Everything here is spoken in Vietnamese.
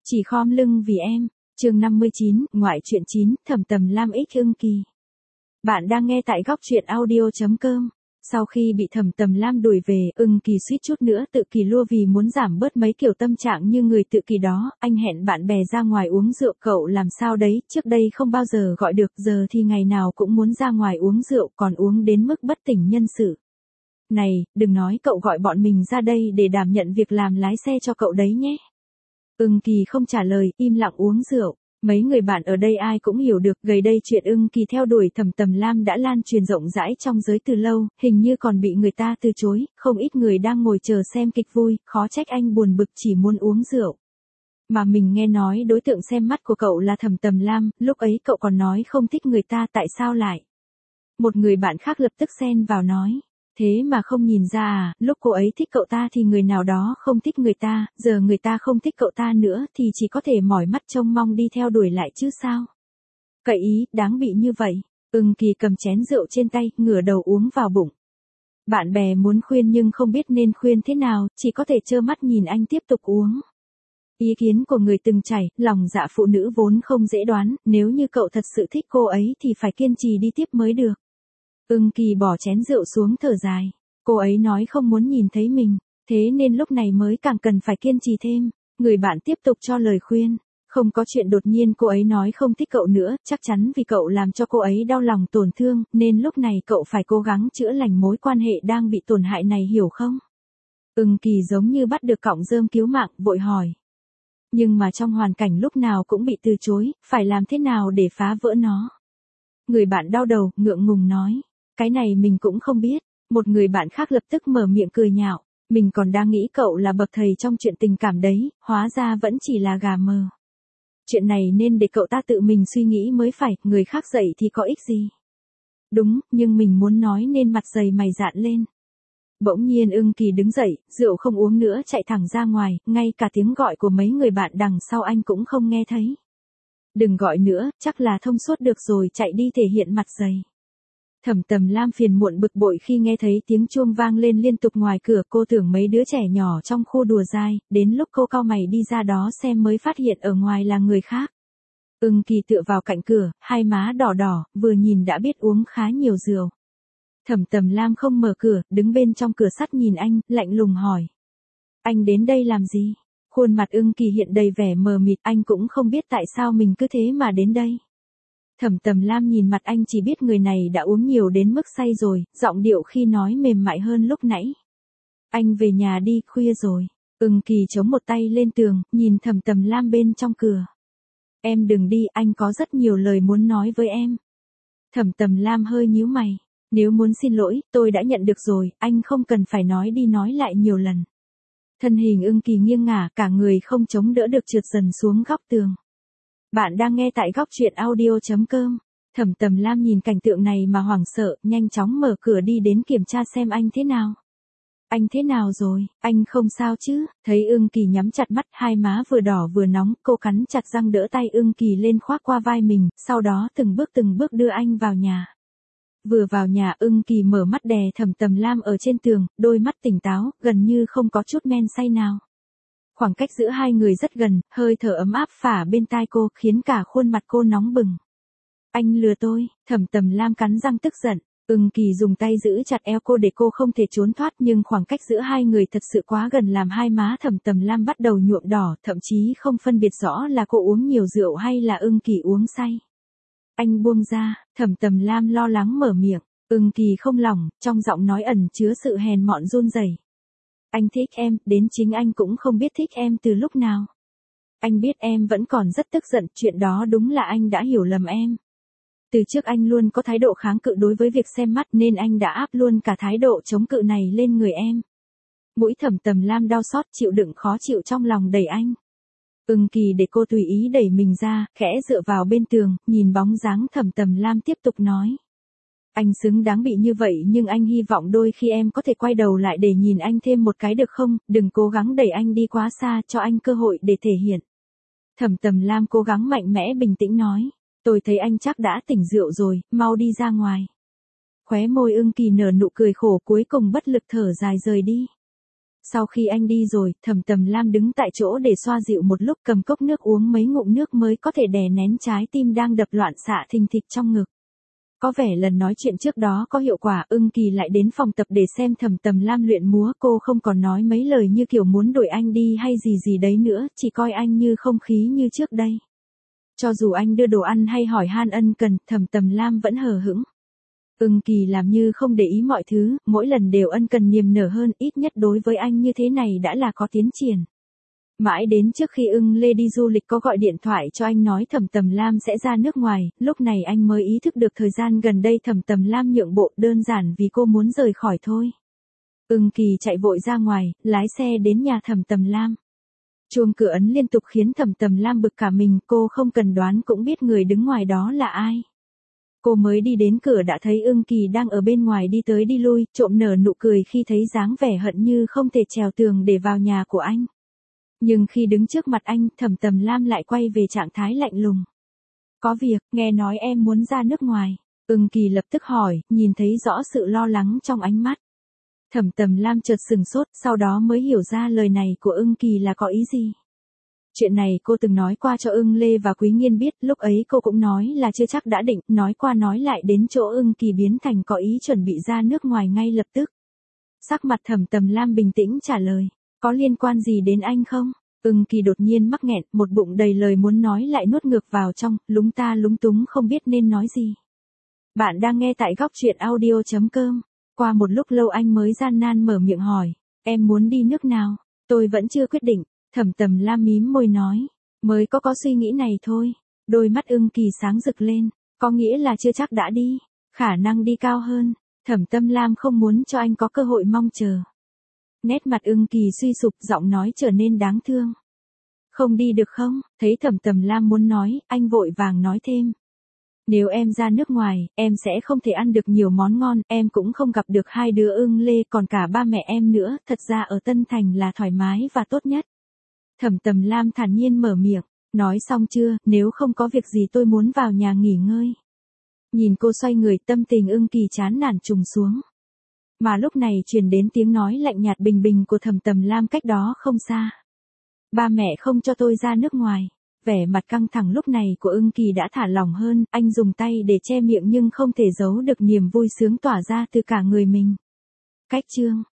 Chỉ khom lưng vì em. Chương 59, ngoại truyện 9, Thẩm Tầm Lam X Ưng Kỳ. Bạn đang nghe tại góc truyện audio.com. Sau khi bị Thẩm Tầm Lam đuổi về, Ưng Kỳ suýt chút nữa tự kỷ lua vì muốn giảm bớt mấy kiểu tâm trạng như người tự kỷ đó. Anh hẹn bạn bè ra ngoài uống rượu, cậu làm sao đấy, trước đây không bao giờ gọi được, giờ thì ngày nào cũng muốn ra ngoài uống rượu, còn uống đến mức bất tỉnh nhân sự. Này, đừng nói cậu gọi bọn mình ra đây để đảm nhận việc làm lái xe cho cậu đấy nhé. Ưng Kỳ không trả lời, im lặng uống rượu. Mấy người bạn ở đây ai cũng hiểu được, gần đây chuyện Ưng Kỳ theo đuổi Thẩm Tầm Lam đã lan truyền rộng rãi trong giới từ lâu, hình như còn bị người ta từ chối, không ít người đang ngồi chờ xem kịch vui, khó trách anh buồn bực chỉ muốn uống rượu. Mà mình nghe nói đối tượng xem mắt của cậu là Thẩm Tầm Lam, lúc ấy cậu còn nói không thích người ta, tại sao lại? Một người bạn khác lập tức xen vào nói. Thế mà không nhìn ra à, lúc cô ấy thích cậu ta thì người nào đó không thích người ta, giờ người ta không thích cậu ta nữa thì chỉ có thể mỏi mắt trông mong đi theo đuổi lại chứ sao. Cậy ý, đáng bị như vậy. Ưng Kỳ cầm chén rượu trên tay, ngửa đầu uống vào bụng. Bạn bè muốn khuyên nhưng không biết nên khuyên thế nào, chỉ có thể trơ mắt nhìn anh tiếp tục uống. Ý kiến của người từng trải, lòng dạ phụ nữ vốn không dễ đoán, nếu như cậu thật sự thích cô ấy thì phải kiên trì đi tiếp mới được. Ưng Kỳ bỏ chén rượu xuống thở dài. Cô ấy nói không muốn nhìn thấy mình, thế nên lúc này mới càng cần phải kiên trì thêm. Người bạn tiếp tục cho lời khuyên. Không có chuyện đột nhiên cô ấy nói không thích cậu nữa, chắc chắn vì cậu làm cho cô ấy đau lòng tổn thương, nên lúc này cậu phải cố gắng chữa lành mối quan hệ đang bị tổn hại này, hiểu không? Ưng Kỳ giống như bắt được cọng rơm cứu mạng, vội hỏi. Nhưng mà trong hoàn cảnh lúc nào cũng bị từ chối, phải làm thế nào để phá vỡ nó? Người bạn đau đầu, ngượng ngùng nói. Cái này mình cũng không biết. Một người bạn khác lập tức mở miệng cười nhạo. Mình còn đang nghĩ cậu là bậc thầy trong chuyện tình cảm đấy, hóa ra vẫn chỉ là gà mờ. Chuyện này nên để cậu ta tự mình suy nghĩ mới phải, người khác dạy thì có ích gì. Đúng, nhưng mình muốn nói nên mặt dày mày dạn lên. Bỗng nhiên Ưng Kỳ đứng dậy, rượu không uống nữa, chạy thẳng ra ngoài, ngay cả tiếng gọi của mấy người bạn đằng sau anh cũng không nghe thấy. Đừng gọi nữa, chắc là thông suốt được rồi, chạy đi thể hiện mặt dày. Thẩm Tầm Lam phiền muộn bực bội khi nghe thấy tiếng chuông vang lên liên tục ngoài cửa, cô tưởng mấy đứa trẻ nhỏ trong khu đùa dai, đến lúc cô cau mày đi ra đó xem mới phát hiện ở ngoài là người khác. Ưng Kỳ tựa vào cạnh cửa, hai má đỏ đỏ, vừa nhìn đã biết uống khá nhiều rượu. Thẩm Tầm Lam không mở cửa, đứng bên trong cửa sắt nhìn anh, lạnh lùng hỏi. Anh đến đây làm gì? Khuôn mặt Ưng Kỳ hiện đầy vẻ mờ mịt, anh cũng không biết tại sao mình cứ thế mà đến đây. Thẩm Tầm Lam nhìn mặt anh chỉ biết người này đã uống nhiều đến mức say rồi, giọng điệu khi nói mềm mại hơn lúc nãy. Anh về nhà đi, khuya rồi. Ưng Kỳ chống một tay lên tường, nhìn Thẩm Tầm Lam bên trong cửa. Em đừng đi, anh có rất nhiều lời muốn nói với em. Thẩm Tầm Lam hơi nhíu mày. Nếu muốn xin lỗi, tôi đã nhận được rồi, anh không cần phải nói đi nói lại nhiều lần. Thân hình Ưng Kỳ nghiêng ngả, cả người không chống đỡ được trượt dần xuống góc tường. Bạn đang nghe tại góc truyện audio.com. Thẩm Tầm Lam nhìn cảnh tượng này mà hoảng sợ, nhanh chóng mở cửa đi đến kiểm tra xem anh thế nào. Anh thế nào rồi, anh không sao chứ? Thấy Ưng Kỳ nhắm chặt mắt, hai má vừa đỏ vừa nóng, cô cắn chặt răng đỡ tay Ưng Kỳ lên khoác qua vai mình, sau đó từng bước đưa anh vào nhà. Vừa vào nhà, Ưng Kỳ mở mắt đè Thẩm Tầm Lam ở trên tường, đôi mắt tỉnh táo, gần như không có chút men say nào. Khoảng cách giữa hai người rất gần, hơi thở ấm áp phả bên tai cô, khiến cả khuôn mặt cô nóng bừng. Anh lừa tôi, Thẩm Tầm Lam cắn răng tức giận. Ưng Kỳ dùng tay giữ chặt eo cô để cô không thể trốn thoát, nhưng khoảng cách giữa hai người thật sự quá gần làm hai má Thẩm Tầm Lam bắt đầu nhuộm đỏ, thậm chí không phân biệt rõ là cô uống nhiều rượu hay là Ưng Kỳ uống say. Anh buông ra, Thẩm Tầm Lam lo lắng mở miệng. Ưng Kỳ không lòng, trong giọng nói ẩn chứa sự hèn mọn run rẩy. Anh thích em, đến chính anh cũng không biết thích em từ lúc nào. Anh biết em vẫn còn rất tức giận, chuyện đó đúng là anh đã hiểu lầm em. Từ trước anh luôn có thái độ kháng cự đối với việc xem mắt nên anh đã áp luôn cả thái độ chống cự này lên người em. Mũi Thẩm Tầm Lam đau xót, chịu đựng khó chịu trong lòng đẩy anh. Ưng Kỳ để cô tùy ý đẩy mình ra, khẽ dựa vào bên tường, nhìn bóng dáng Thẩm Tầm Lam tiếp tục nói. Anh xứng đáng bị như vậy, nhưng anh hy vọng đôi khi em có thể quay đầu lại để nhìn anh thêm một cái được không, đừng cố gắng đẩy anh đi quá xa, cho anh cơ hội để thể hiện. Thẩm Tầm Lam cố gắng mạnh mẽ bình tĩnh nói. Tôi thấy anh chắc đã tỉnh rượu rồi, mau đi ra ngoài. Khóe môi Ưng Kỳ nở nụ cười khổ, cuối cùng bất lực thở dài rời đi. Sau khi anh đi rồi, Thẩm Tầm Lam đứng tại chỗ để xoa dịu một lúc, cầm cốc nước uống mấy ngụm nước mới có thể đè nén trái tim đang đập loạn xạ thình thịch trong ngực. Có vẻ lần nói chuyện trước đó có hiệu quả, Ưng Kỳ lại đến phòng tập để xem Thẩm Tầm Lam luyện múa, cô không còn nói mấy lời như kiểu muốn đuổi anh đi hay gì gì đấy nữa, chỉ coi anh như không khí như trước đây. Cho dù anh đưa đồ ăn hay hỏi han ân cần, Thẩm Tầm Lam vẫn hờ hững. Ưng Kỳ làm như không để ý mọi thứ, mỗi lần đều ân cần niềm nở hơn, ít nhất đối với anh như thế này đã là có tiến triển. Mãi đến trước khi Ưng Lê đi du lịch có gọi điện thoại cho anh nói Thẩm Tầm Lam sẽ ra nước ngoài, lúc này anh mới ý thức được thời gian gần đây Thẩm Tầm Lam nhượng bộ đơn giản vì cô muốn rời khỏi thôi. Ưng Kỳ chạy vội ra ngoài, lái xe đến nhà Thẩm Tầm Lam. Chuông cửa ấn liên tục khiến Thẩm Tầm Lam bực cả mình, cô không cần đoán cũng biết người đứng ngoài đó là ai. Cô mới đi đến cửa đã thấy Ưng Kỳ đang ở bên ngoài đi tới đi lui, trộm nở nụ cười khi thấy dáng vẻ hận như không thể trèo tường để vào nhà của anh. Nhưng khi đứng trước mặt anh, Thẩm Tầm Lam lại quay về trạng thái lạnh lùng. Có việc, nghe nói em muốn ra nước ngoài. Ưng Kỳ lập tức hỏi, nhìn thấy rõ sự lo lắng trong ánh mắt. Thẩm Tầm Lam chợt sừng sốt, sau đó mới hiểu ra lời này của Ưng Kỳ là có ý gì. Chuyện này cô từng nói qua cho Ưng Lê và Quý Nghiên biết, lúc ấy cô cũng nói là chưa chắc đã định, nói qua nói lại đến chỗ Ưng Kỳ biến thành có ý chuẩn bị ra nước ngoài ngay lập tức. Sắc mặt Thẩm Tầm Lam bình tĩnh trả lời, có liên quan gì đến anh không? Ưng Kỳ đột nhiên mắc nghẹn, một bụng đầy lời muốn nói lại nuốt ngược vào trong, lúng ta lúng túng không biết nên nói gì. Bạn đang nghe tại góc truyện audio.com. Qua một lúc lâu anh mới gian nan mở miệng hỏi, em muốn đi nước nào? Tôi vẫn chưa quyết định. Thẩm Tầm Lam mím môi nói, mới có suy nghĩ này thôi. Đôi mắt Ưng Kỳ sáng rực lên, có nghĩa là chưa chắc đã đi, khả năng đi cao hơn. Thẩm Tầm Lam không muốn cho anh có cơ hội mong chờ. Nét mặt Ưng Kỳ suy sụp, giọng nói trở nên đáng thương. Không đi được không? Thấy Thẩm Tầm Lam muốn nói, anh vội vàng nói thêm. Nếu em ra nước ngoài, em sẽ không thể ăn được nhiều món ngon, em cũng không gặp được hai đứa Ưng Lê còn cả ba mẹ em nữa, thật ra ở Tân Thành là thoải mái và tốt nhất. Thẩm Tầm Lam thản nhiên mở miệng, nói xong chưa, nếu không có việc gì tôi muốn vào nhà nghỉ ngơi. Nhìn cô xoay người, tâm tình Ưng Kỳ chán nản trùng xuống. Mà lúc này truyền đến tiếng nói lạnh nhạt bình bình của Thẩm Tầm Lam cách đó không xa. Ba mẹ không cho tôi ra nước ngoài. Vẻ mặt căng thẳng lúc này của Ưng Kỳ đã thả lỏng hơn, anh dùng tay để che miệng nhưng không thể giấu được niềm vui sướng tỏa ra từ cả người mình. Cách chương